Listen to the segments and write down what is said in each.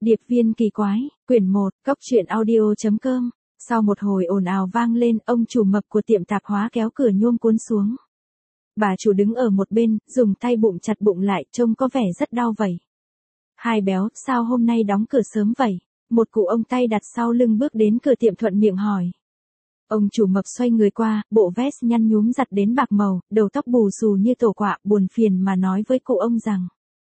Điệp viên kỳ quái, quyển 1, cốc truyện audio.com. Sau một hồi ồn ào vang lên, ông chủ mập của tiệm tạp hóa kéo cửa nhôm cuốn xuống. Bà chủ đứng ở một bên, dùng tay bụng chặt bụng lại, trông có vẻ rất đau vậy. Hai béo, sao hôm nay đóng cửa sớm vậy? Một cụ ông tay đặt sau lưng bước đến cửa tiệm thuận miệng hỏi. Ông chủ mập xoay người qua, bộ vest nhăn nhúm giặt đến bạc màu, đầu tóc bù xù như tổ quạ, buồn phiền mà nói với cụ ông rằng.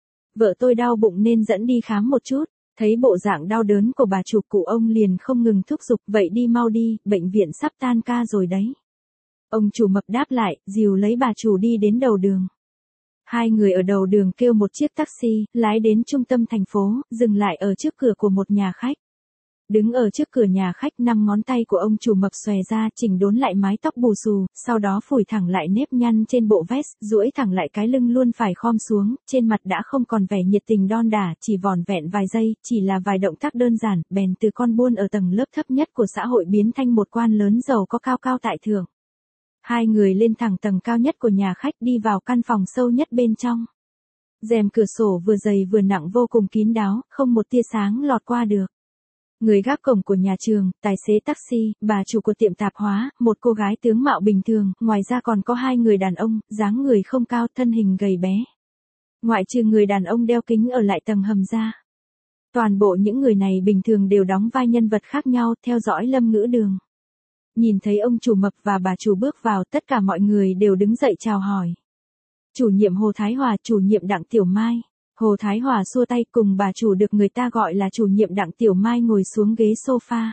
Vợ tôi đau bụng nên dẫn đi khám một chút. Thấy bộ dạng đau đớn của bà chủ, cụ ông liền không ngừng thúc giục, vậy đi mau đi, bệnh viện sắp tan ca rồi đấy. Ông chủ mập đáp lại, dìu lấy bà chủ đi đến đầu đường. Hai người ở đầu đường kêu một chiếc taxi, lái đến trung tâm thành phố, dừng lại ở trước cửa của một nhà khách. Đứng ở trước cửa nhà khách, 5 ngón tay của ông chủ mập xòe ra, chỉnh đốn lại mái tóc bù xù, sau đó phủi thẳng lại nếp nhăn trên bộ vest, duỗi thẳng lại cái lưng luôn phải khom xuống, trên mặt đã không còn vẻ nhiệt tình đon đả, chỉ vỏn vẹn vài giây, chỉ là vài động tác đơn giản, bèn từ con buôn ở tầng lớp thấp nhất của xã hội biến thành một quan lớn giàu có cao cao tại thượng. Hai người lên thẳng tầng cao nhất của nhà khách, đi vào căn phòng sâu nhất bên trong. Rèm cửa sổ vừa dày vừa nặng vô cùng kín đáo, không một tia sáng lọt qua được. Người gác cổng của nhà trường, tài xế taxi, bà chủ của tiệm tạp hóa, một cô gái tướng mạo bình thường, ngoài ra còn có 2 người đàn ông, dáng người không cao, thân hình gầy bé. Ngoại trừ người đàn ông đeo kính ở lại tầng hầm ra. Toàn bộ những người này bình thường đều đóng vai nhân vật khác nhau, theo dõi Lâm Ngữ Đường. Nhìn thấy ông chủ mập và bà chủ bước vào, tất cả mọi người đều đứng dậy chào hỏi. Chủ nhiệm Hồ Thái Hòa, chủ nhiệm Đặng Tiểu Mai. Hồ Thái Hòa xua tay, cùng bà chủ được người ta gọi là chủ nhiệm Đặng Tiểu Mai ngồi xuống ghế sofa.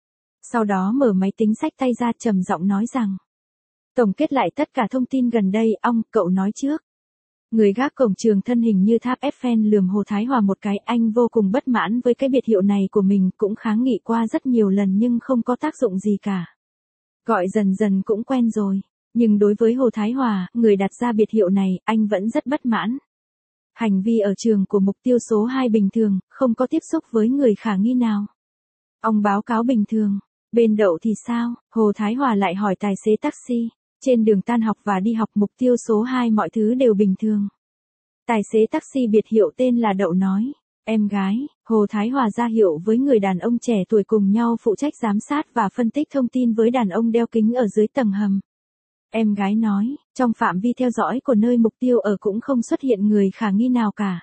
Sau đó mở máy tính xách tay ra, trầm giọng nói rằng. Tổng kết lại tất cả thông tin gần đây, cậu nói trước. Người gác cổng trường thân hình như tháp Eiffel lườm Hồ Thái Hòa một cái, anh vô cùng bất mãn với cái biệt hiệu này của mình, cũng kháng nghị qua rất nhiều lần nhưng không có tác dụng gì cả. Gọi dần dần cũng quen rồi. Nhưng đối với Hồ Thái Hòa, người đặt ra biệt hiệu này, anh vẫn rất bất mãn. Hành vi ở trường của mục tiêu số 2 bình thường, không có tiếp xúc với người khả nghi nào. Ông báo cáo bình thường. Bên đậu thì sao? Hồ Thái Hòa lại hỏi tài xế taxi. Trên đường tan học và đi học mục tiêu số 2 mọi thứ đều bình thường. Tài xế taxi biệt hiệu tên là Đậu nói. Em gái, Hồ Thái Hòa ra hiệu với người đàn ông trẻ tuổi cùng nhau phụ trách giám sát và phân tích thông tin với đàn ông đeo kính ở dưới tầng hầm. Em gái nói, trong phạm vi theo dõi của nơi mục tiêu ở cũng không xuất hiện người khả nghi nào cả.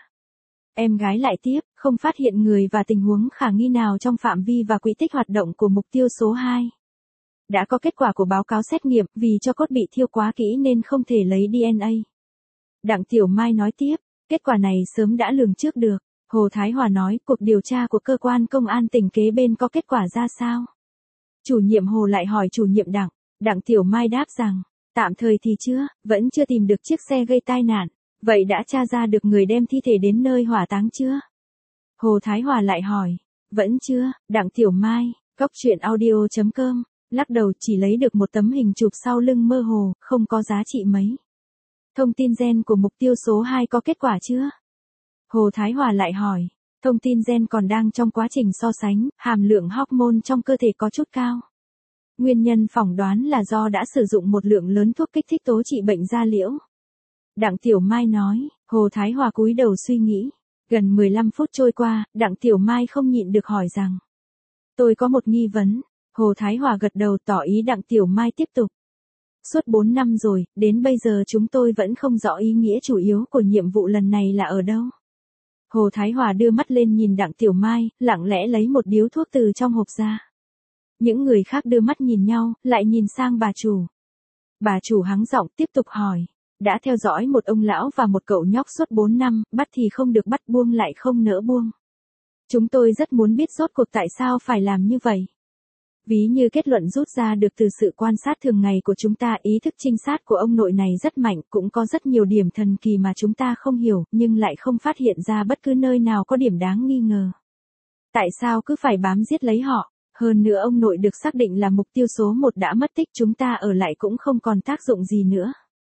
Em gái lại tiếp, không phát hiện người và tình huống khả nghi nào trong phạm vi và quỹ tích hoạt động của mục tiêu số 2. Đã có kết quả của báo cáo xét nghiệm, vì cho cốt bị thiêu quá kỹ nên không thể lấy DNA. Đặng Tiểu Mai nói tiếp, kết quả này sớm đã lường trước được. Hồ Thái Hòa nói, cuộc điều tra của cơ quan công an tỉnh kế bên có kết quả ra sao? Chủ nhiệm Hồ lại hỏi chủ nhiệm Đặng. Đặng Tiểu Mai đáp rằng, tạm thời thì chưa, vẫn chưa tìm được chiếc xe gây tai nạn. Vậy đã tra ra được người đem thi thể đến nơi hỏa táng chưa? Hồ Thái Hòa lại hỏi, vẫn chưa. Đặng Tiểu Mai, cốc truyện audio.com, lắc đầu, chỉ lấy được một tấm hình chụp sau lưng mơ hồ, không có giá trị mấy. Thông tin gen của mục tiêu số 2 có kết quả chưa? Hồ Thái Hòa lại hỏi, thông tin gen còn đang trong quá trình so sánh, hàm lượng hormone trong cơ thể có chút cao. Nguyên nhân phỏng đoán là do đã sử dụng một lượng lớn thuốc kích thích tố trị bệnh da liễu. Đặng Tiểu Mai nói, Hồ Thái Hòa cúi đầu suy nghĩ. Gần 15 phút trôi qua, Đặng Tiểu Mai không nhịn được hỏi rằng. Tôi có một nghi vấn. Hồ Thái Hòa gật đầu tỏ ý Đặng Tiểu Mai tiếp tục. Suốt 4 năm rồi, đến bây giờ chúng tôi vẫn không rõ ý nghĩa chủ yếu của nhiệm vụ lần này là ở đâu. Hồ Thái Hòa đưa mắt lên nhìn Đặng Tiểu Mai, lặng lẽ lấy một điếu thuốc từ trong hộp ra. Những người khác đưa mắt nhìn nhau, lại nhìn sang bà chủ. Bà chủ hắng giọng tiếp tục hỏi. Đã theo dõi một ông lão và một cậu nhóc suốt 4 năm, bắt thì không được bắt, buông lại không nỡ buông. Chúng tôi rất muốn biết rốt cuộc tại sao phải làm như vậy. Ví như kết luận rút ra được từ sự quan sát thường ngày của chúng ta, ý thức trinh sát của ông nội này rất mạnh, cũng có rất nhiều điểm thần kỳ mà chúng ta không hiểu, nhưng lại không phát hiện ra bất cứ nơi nào có điểm đáng nghi ngờ. Tại sao cứ phải bám giết lấy họ? Hơn nữa ông nội được xác định là mục tiêu số 1 đã mất tích, chúng ta ở lại cũng không còn tác dụng gì nữa.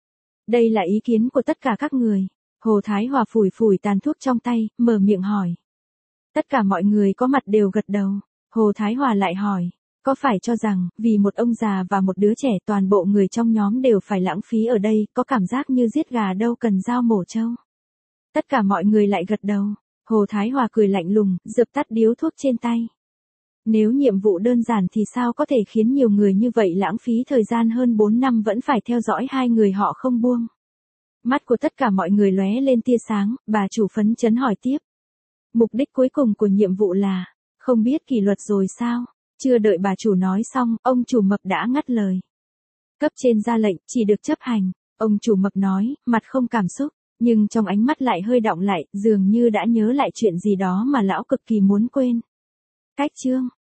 Đây là ý kiến của tất cả các người. Hồ Thái Hòa phủi phủi tàn thuốc trong tay, mở miệng hỏi. Tất cả mọi người có mặt đều gật đầu. Hồ Thái Hòa lại hỏi, có phải cho rằng, vì một ông già và một đứa trẻ toàn bộ người trong nhóm đều phải lãng phí ở đây, có cảm giác như giết gà đâu cần dao mổ trâu? Tất cả mọi người lại gật đầu. Hồ Thái Hòa cười lạnh lùng, dập tắt điếu thuốc trên tay. Nếu nhiệm vụ đơn giản thì sao có thể khiến nhiều người như vậy lãng phí thời gian hơn 4 năm vẫn phải theo dõi hai người họ không buông. Mắt của tất cả mọi người lóe lên tia sáng, bà chủ phấn chấn hỏi tiếp. Mục đích cuối cùng của nhiệm vụ là, không biết kỷ luật rồi sao? Chưa đợi bà chủ nói xong, ông chủ mập đã ngắt lời. Cấp trên ra lệnh, chỉ được chấp hành. Ông chủ mập nói, mặt không cảm xúc, nhưng trong ánh mắt lại hơi đọng lại, dường như đã nhớ lại chuyện gì đó mà lão cực kỳ muốn quên. Cách chương